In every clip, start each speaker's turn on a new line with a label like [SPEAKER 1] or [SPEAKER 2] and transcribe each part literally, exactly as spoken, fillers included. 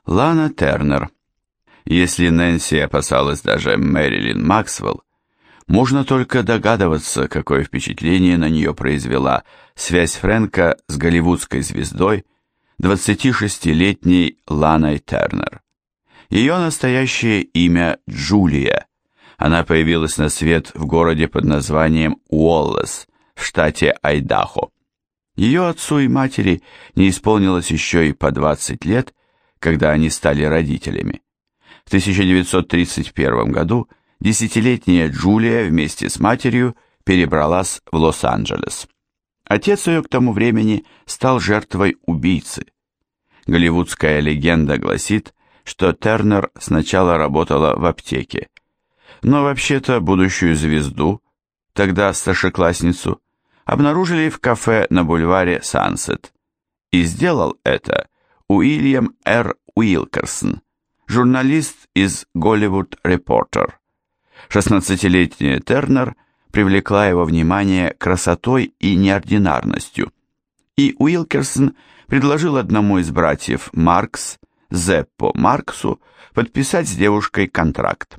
[SPEAKER 1] Лана Тернер. Если Нэнси опасалась даже Мэрилин Максвелл, можно только догадываться, какое впечатление на нее произвела связь Фрэнка с голливудской звездой, двадцатишестилетней Ланой Тернер. Ее настоящее имя Джулия. Она появилась на свет в городе под названием Уоллес в штате Айдахо. Ее отцу и матери не исполнилось еще и по двадцать лет, когда они стали родителями. В тысяча девятьсот тридцать первом году десятилетняя Джулия вместе с матерью перебралась в Лос-Анджелес. Отец ее к тому времени стал жертвой убийцы. Голливудская легенда гласит, что Тернер сначала работала в аптеке, но вообще-то будущую звезду, тогда старшеклассницу, обнаружили в кафе на бульваре Сансет. И сделал это Уильям Р. Уилкерсон, журналист из Голливуд Репортер. шестнадцатилетняя Тернер привлекла его внимание красотой и неординарностью, и Уилкерсон предложил одному из братьев Маркс, Зеппо Марксу, подписать с девушкой контракт.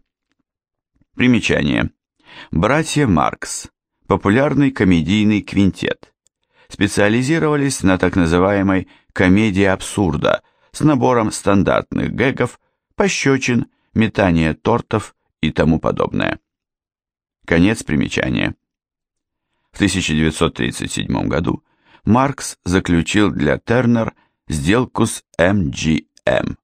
[SPEAKER 1] Примечание. Братья Маркс – популярный комедийный квинтет. Специализировались на так называемой комедии абсурда с набором стандартных гэгов, пощечин, метания тортов и тому подобное. Конец примечания. В тысяча девятьсот тридцать седьмом году Маркс заключил для Тернер сделку с эм джи эм.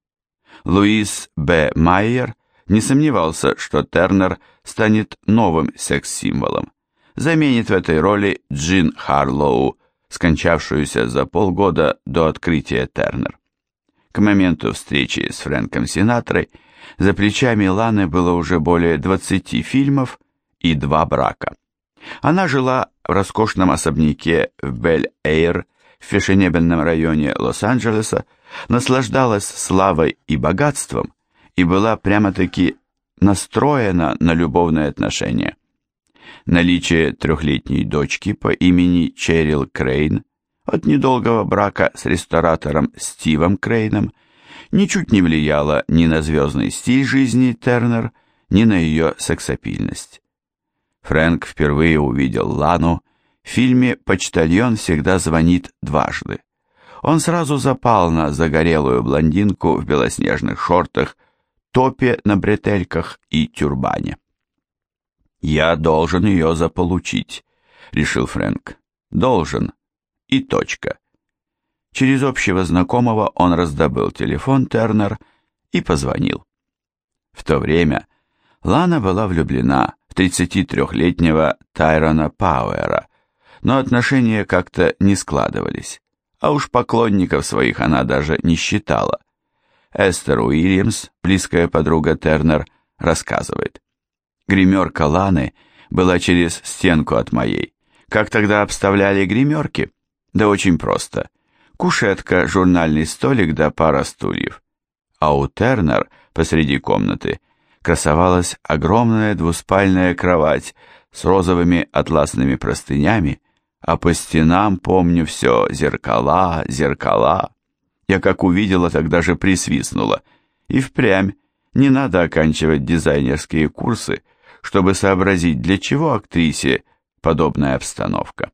[SPEAKER 1] Луис Б. Майер не сомневался, что Тернер станет новым секс-символом, заменит в этой роли Джин Харлоу, скончавшуюся за полгода до открытия Тернер. К моменту встречи с Фрэнком Синатрой за плечами Ланы было уже более двадцати фильмов и два брака. Она жила в роскошном особняке в Бель-Эйр в фешенебельном районе Лос-Анджелеса, наслаждалась славой и богатством и была прямо-таки настроена на любовные отношения. Наличие трехлетней дочки по имени Черил Крейн от недолгого брака с ресторатором Стивом Крейном ничуть не влияло ни на звездный стиль жизни Тернер, ни на ее сексапильность. Фрэнк впервые увидел Лану в фильме «Почтальон всегда звонит дважды». Он сразу запал на загорелую блондинку в белоснежных шортах, топе на бретельках и тюрбане. «Я должен ее заполучить», — решил Фрэнк. «Должен. И точка». Через общего знакомого он раздобыл телефон Тернер и позвонил. В то время Лана была влюблена в тридцатитрёхлетнего Тайрона Пауэра, но отношения как-то не складывались, а уж поклонников своих она даже не считала. Эстер Уильямс, близкая подруга Тернер, рассказывает. Гримерка Ланы была через стенку от моей. Как тогда обставляли гримерки? Да очень просто. Кушетка, журнальный столик да пара стульев. А у Тернер посреди комнаты красовалась огромная двуспальная кровать с розовыми атласными простынями, а по стенам, помню, все зеркала, зеркала. Я как увидела, тогда же присвистнула. И впрямь не надо оканчивать дизайнерские курсы, чтобы сообразить, для чего актрисе подобная обстановка.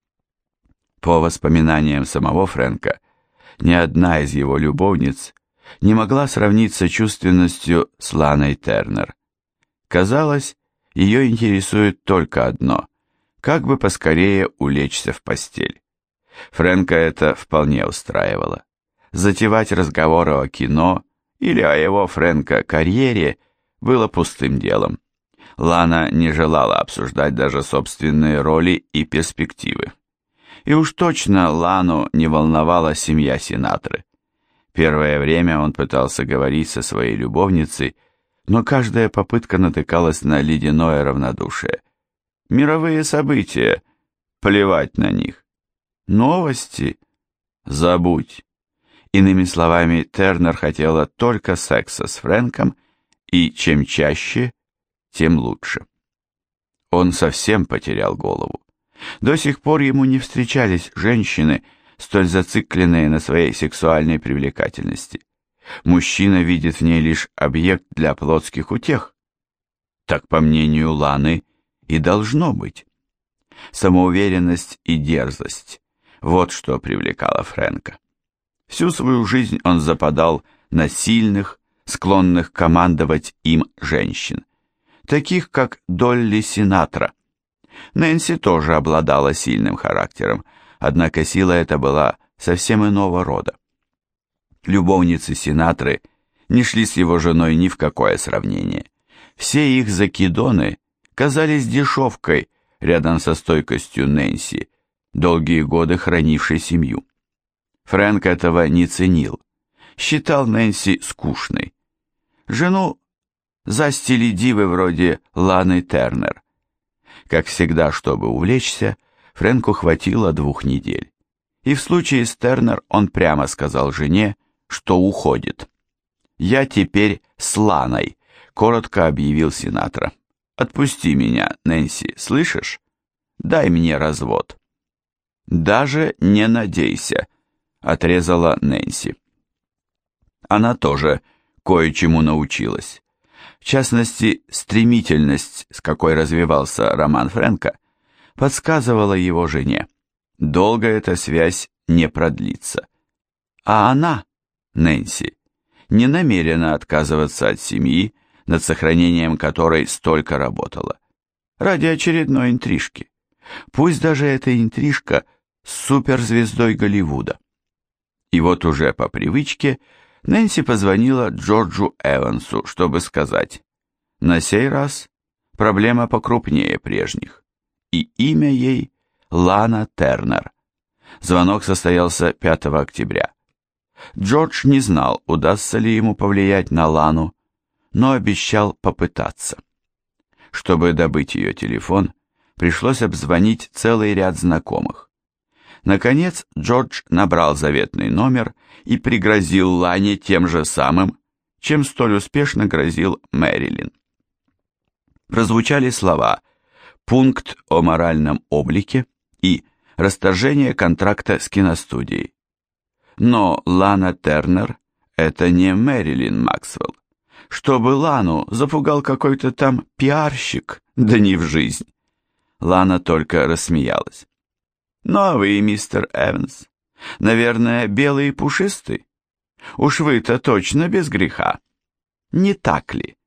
[SPEAKER 1] По воспоминаниям самого Фрэнка, ни одна из его любовниц не могла сравниться чувственностью с Ланой Тернер. Казалось, ее интересует только одно – как бы поскорее улечься в постель. Фрэнка это вполне устраивало. Затевать разговоры о кино или о его, Фрэнка, карьере было пустым делом. Лана не желала обсуждать даже собственные роли и перспективы. И уж точно Лану не волновала семья Синатры. Первое время он пытался говорить со своей любовницей, но каждая попытка натыкалась на ледяное равнодушие. Мировые события, плевать на них. Новости, забудь. Иными словами, Тернер хотела только секса с Фрэнком, и чем чаще, тем лучше. Он совсем потерял голову. До сих пор ему не встречались женщины, столь зацикленные на своей сексуальной привлекательности. Мужчина видит в ней лишь объект для плотских утех. Так, по мнению Ланы, и должно быть. Самоуверенность и дерзость – вот что привлекало Фрэнка. Всю свою жизнь он западал на сильных, склонных командовать им женщин, таких как Долли Синатра. Нэнси тоже обладала сильным характером, однако сила эта была совсем иного рода. Любовницы Синатры не шли с его женой ни в какое сравнение. Все их закидоны казались дешевкой рядом со стойкостью Нэнси, долгие годы хранившей семью. Фрэнк этого не ценил, считал Нэнси скучной. Жену застили дивы вроде Ланы Тернер. Как всегда, чтобы увлечься, Фрэнку хватило двух недель. И в случае с Тернер он прямо сказал жене, что уходит. «Я теперь с Ланой», — коротко объявил Синатра. «Отпусти меня, Нэнси, слышишь? Дай мне развод». «Даже не надейся», — отрезала Нэнси. Она тоже кое-чему научилась. В частности, стремительность, с какой развивался роман Фрэнка, подсказывала его жене. Долго эта связь не продлится. А она, Нэнси, не намерена отказываться от семьи, над сохранением которой столько работала. Ради очередной интрижки. Пусть даже эта интрижка с суперзвездой Голливуда. И вот уже по привычке Нэнси позвонила Джорджу Эвансу, чтобы сказать: на сей раз проблема покрупнее прежних, и имя ей Лана Тернер. Звонок состоялся пятого октября. Джордж не знал, удастся ли ему повлиять на Лану, но обещал попытаться. Чтобы добыть ее телефон, пришлось обзвонить целый ряд знакомых. Наконец Джордж набрал заветный номер и пригрозил Лане тем же самым, чем столь успешно грозил Мэрилин. Прозвучали слова «пункт о моральном облике» и «расторжение контракта с киностудией». Но Лана Тернер – это не Мэрилин Максвелл. Чтобы Лану запугал какой-то там пиарщик, да не в жизнь. Лана только рассмеялась. «Ну а вы, мистер Эванс, наверное, белый и пушистый? Уж вы-то точно без греха. Не так ли?»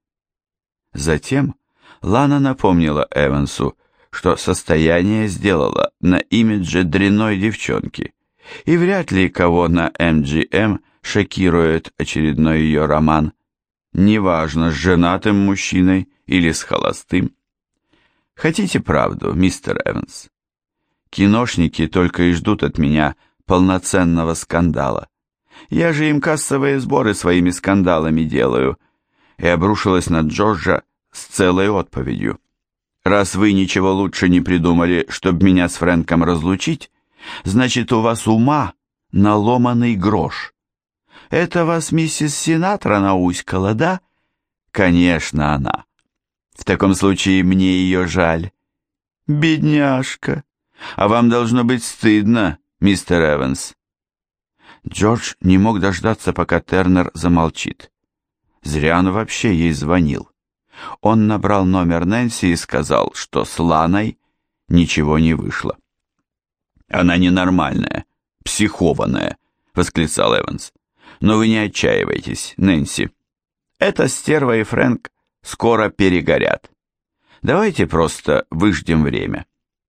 [SPEAKER 1] Затем Лана напомнила Эвансу, что состояние сделало на имидже дрянной девчонки, и вряд ли кого на эм джи эм шокирует очередной ее роман, неважно, с женатым мужчиной или с холостым. Хотите правду, мистер Эванс? Киношники только и ждут от меня полноценного скандала. Я же им кассовые сборы своими скандалами делаю. И обрушилась на Джорджа с целой отповедью. Раз вы ничего лучше не придумали, чтобы меня с Фрэнком разлучить, значит, у вас ума наломанный грош. Это вас миссис Синатра науськала, да? Конечно, она. В таком случае мне ее жаль. Бедняжка. А вам должно быть стыдно, мистер Эванс. Джордж не мог дождаться, пока Тернер замолчит. Зря он вообще ей звонил. Он набрал номер Нэнси и сказал, что с Ланой ничего не вышло. «Она ненормальная, психованная», — восклицал Эванс. «Но вы не отчаивайтесь, Нэнси. Эта стерва и Фрэнк скоро перегорят. Давайте просто выждем время».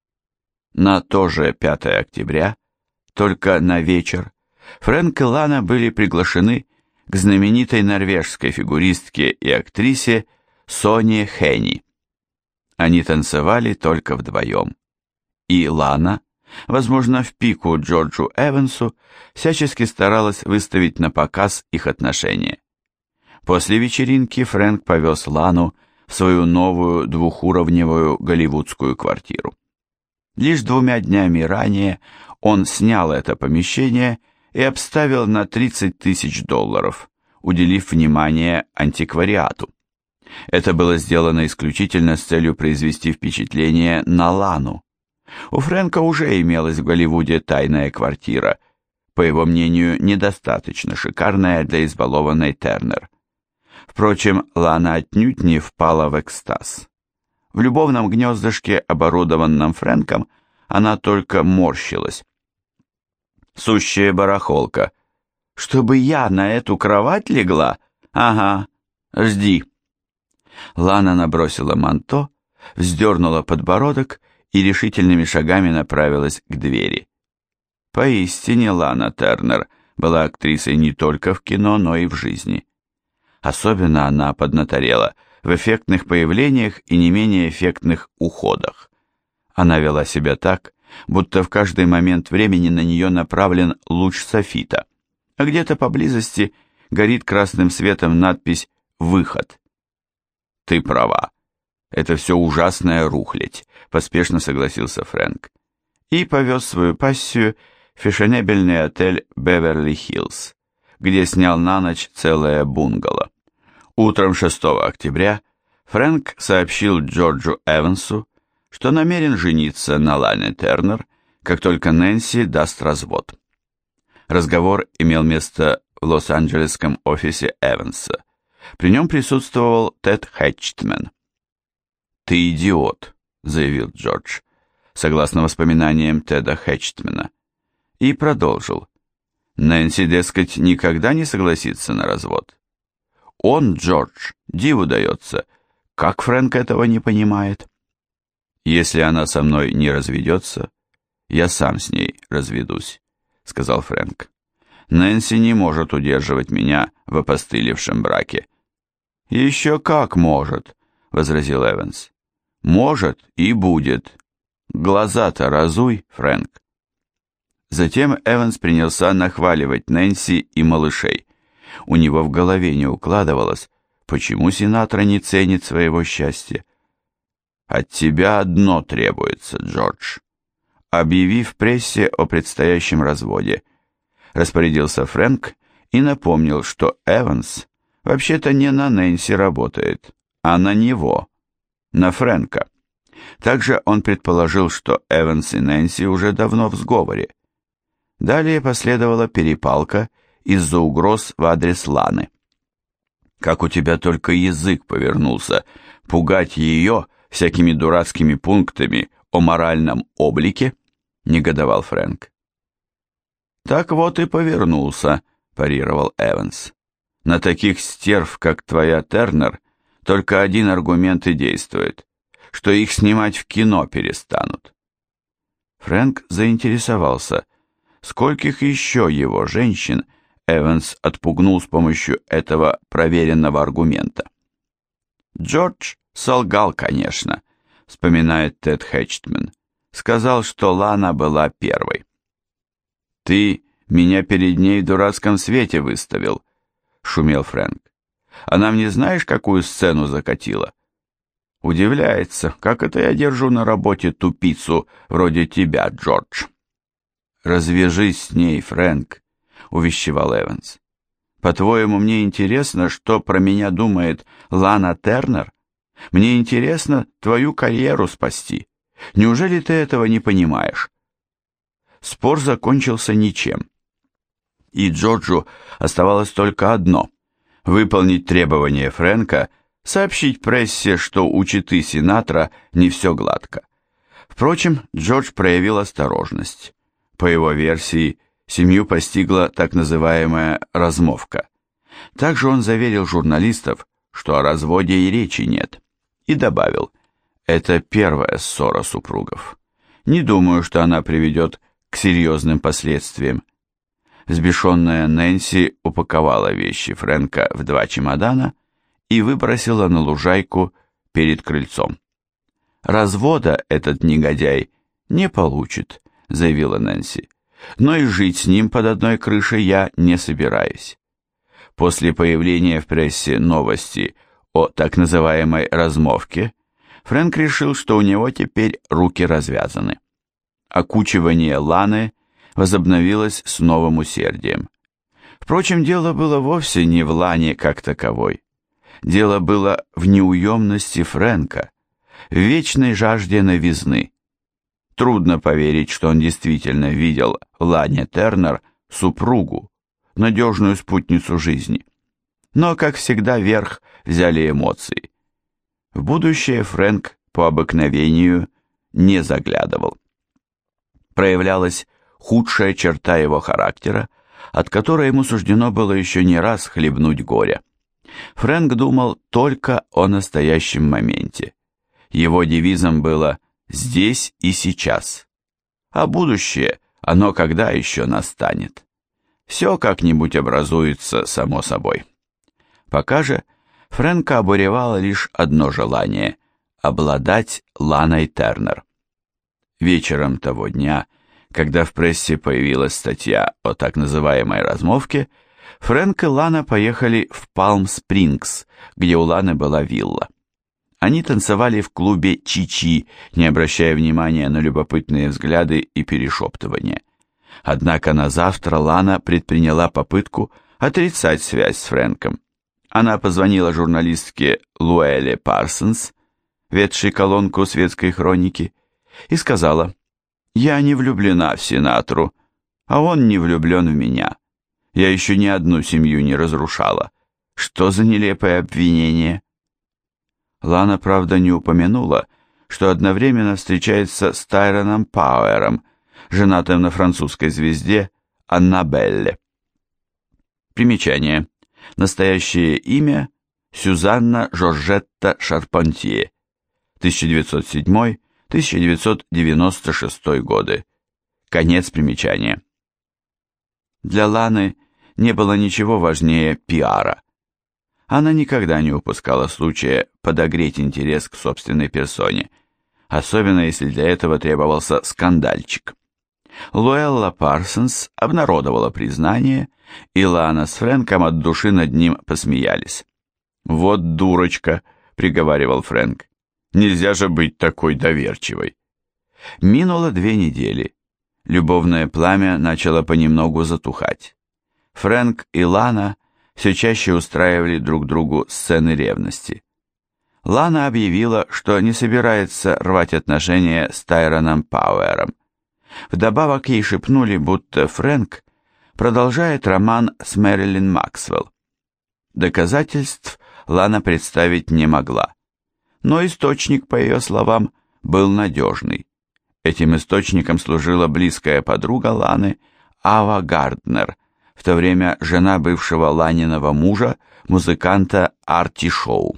[SPEAKER 1] На то же пятое октября, только на вечер, Фрэнк и Лана были приглашены к знаменитой норвежской фигуристке и актрисе Соне Хенни. Они танцевали только вдвоем. И Лана, возможно, в пику Джорджу Эвансу, всячески старалась выставить на показ их отношения. После вечеринки Фрэнк повез Лану в свою новую двухуровневую голливудскую квартиру. Лишь двумя днями ранее он снял это помещение и обставил на тридцать тысяч долларов, уделив внимание антиквариату. Это было сделано исключительно с целью произвести впечатление на Лану. У Фрэнка уже имелась в Голливуде тайная квартира, по его мнению, недостаточно шикарная для избалованной Тернер. Впрочем, Лана отнюдь не впала в экстаз. В любовном гнездышке, оборудованном Фрэнком, она только морщилась. Сущая барахолка. Чтобы я на эту кровать легла? Ага, жди. Лана набросила манто, вздернула подбородок и решительными шагами направилась к двери. Поистине Лана Тернер была актрисой не только в кино, но и в жизни. Особенно она поднаторела в эффектных появлениях и не менее эффектных уходах. Она вела себя так, будто в каждый момент времени на нее направлен луч софита, а где-то поблизости горит красным светом надпись «Выход». «Ты права. Это все ужасная рухлядь», — поспешно согласился Фрэнк. И повез свою пассию в фешенебельный отель «Беверли-Хиллз», где снял на ночь целое бунгало. Утром шестого октября Фрэнк сообщил Джорджу Эвансу, что намерен жениться на Лане Тернер, как только Нэнси даст развод. Разговор имел место в лос-анджелесском офисе Эванса. При нем присутствовал Тед Хэтчтмен. «Ты идиот», — заявил Джордж, согласно воспоминаниям Теда Хэтчтмена, и продолжил. Нэнси, дескать, никогда не согласится на развод. Он, Джордж, диву дается, как Фрэнк этого не понимает. «Если она со мной не разведется, я сам с ней разведусь», — сказал Фрэнк. «Нэнси не может удерживать меня в опостылевшем браке». «Еще как может», — возразил Эванс. «Может и будет. Глаза-то разуй, Фрэнк». Затем Эванс принялся нахваливать Нэнси и малышей. У него в голове не укладывалось, почему Синатра не ценит своего счастья. «От тебя одно требуется, Джордж. Объяви в прессе о предстоящем разводе», — распорядился Фрэнк и напомнил, что Эванс вообще-то не на Нэнси работает, а на него, на Фрэнка. Также он предположил, что Эванс и Нэнси уже давно в сговоре. Далее последовала перепалка из-за угроз в адрес Ланы. «Как у тебя только язык повернулся пугать ее всякими дурацкими пунктами о моральном облике?» — негодовал Фрэнк. «Так вот и повернулся», — парировал Эванс. «На таких стерв, как твоя Тернер, только один аргумент и действует, что их снимать в кино перестанут». Фрэнк заинтересовался, скольких еще его женщин Эванс отпугнул с помощью этого проверенного аргумента. «Джордж солгал, конечно», — вспоминает Тед Хэтчтмен. «Сказал, что Лана была первой». «Ты меня перед ней в дурацком свете выставил», — шумел Фрэнк. «Она мне знаешь, какую сцену закатила?» Удивляется, как это я держу на работе тупицу вроде тебя, Джордж. «Развяжись с ней, Фрэнк», — увещевал Эванс. «По-твоему, мне интересно, что про меня думает Лана Тернер? Мне интересно твою карьеру спасти. Неужели ты этого не понимаешь?» Спор закончился ничем. И Джорджу оставалось только одно — выполнить требование Фрэнка, сообщить прессе, что у четы Синатра не все гладко. Впрочем, Джордж проявил осторожность. По его версии, семью постигла так называемая размовка. Также он заверил журналистов, что о разводе и речи нет, и добавил: «Это первая ссора супругов. Не думаю, что она приведет к серьезным последствиям». Взбешенная Нэнси упаковала вещи Фрэнка в два чемодана и выбросила на лужайку перед крыльцом. «Развода этот негодяй не получит», — заявила Нэнси, «но и жить с ним под одной крышей я не собираюсь». После появления в прессе новости о так называемой «размовке», Фрэнк решил, что у него теперь руки развязаны. Окучивание Ланы возобновилось с новым усердием. Впрочем, дело было вовсе не в Лане как таковой. Дело было в неуемности Фрэнка, в вечной жажде новизны. Трудно поверить, что он действительно видел в Лане Тернер супругу, надежную спутницу жизни. Но, как всегда, верх взяли эмоции. В будущее Фрэнк по обыкновению не заглядывал. Проявлялась худшая черта его характера, от которой ему суждено было еще не раз хлебнуть горя. Фрэнк думал только о настоящем моменте. Его девизом было «здесь и сейчас», а будущее, оно когда еще настанет. Все как-нибудь образуется само собой. Пока же Фрэнка обуревало лишь одно желание – обладать Ланой Тернер. Вечером того дня, когда в прессе появилась статья о так называемой размовке, Фрэнк и Лана поехали в Палм-Спрингс, где у Ланы была вилла. Они танцевали в клубе Чи-Чи, не обращая внимания на любопытные взгляды и перешептывания. Однако на завтра Лана предприняла попытку отрицать связь с Фрэнком. Она позвонила журналистке Луэлле Парсонс, ведшей колонку светской хроники, и сказала: «Я не влюблена в Синатру, а он не влюблен в меня. Я еще ни одну семью не разрушала. Что за нелепое обвинение?» Лана, правда, не упомянула, что одновременно встречается с Тайроном Пауэром, женатым на французской звезде Аннабелле. Примечание. Настоящее имя – Сюзанна Жоржетта Шарпантье, тысяча девятьсот седьмой — тысяча девятьсот девяносто шестой годы. Конец примечания. Для Ланы не было ничего важнее пиара. Она никогда не упускала случая подогреть интерес к собственной персоне, особенно если для этого требовался скандальчик. Луэлла Парсонс обнародовала признание, и Лана с Фрэнком от души над ним посмеялись. «Вот дурочка», — приговаривал Фрэнк, — «нельзя же быть такой доверчивой». Минуло две недели. Любовное пламя начало понемногу затухать. Фрэнк и Лана все чаще устраивали друг другу сцены ревности. Лана объявила, что не собирается рвать отношения с Тайроном Пауэром. Вдобавок ей шепнули, будто Фрэнк продолжает роман с Мэрилин Максвелл. Доказательств Лана представить не могла, но источник, по ее словам, был надежный. Этим источником служила близкая подруга Ланы Ава Гарднер, в то время жена бывшего Ланиного мужа, музыканта Арти Шоу.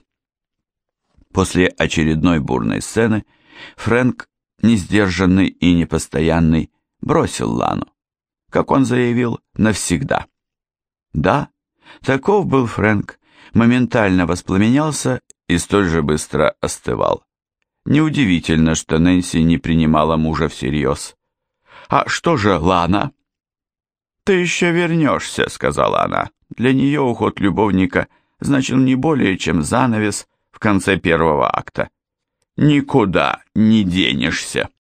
[SPEAKER 1] После очередной бурной сцены Фрэнк, несдержанный и непостоянный, бросил Лану. Как он заявил, навсегда. Да, таков был Фрэнк, моментально воспламенялся и столь же быстро остывал. Неудивительно, что Нэнси не принимала мужа всерьез. «А что же Лана?» «Ты еще вернешься», — сказала она. Для нее уход любовника значил не более, чем занавес в конце первого акта. «Никуда не денешься».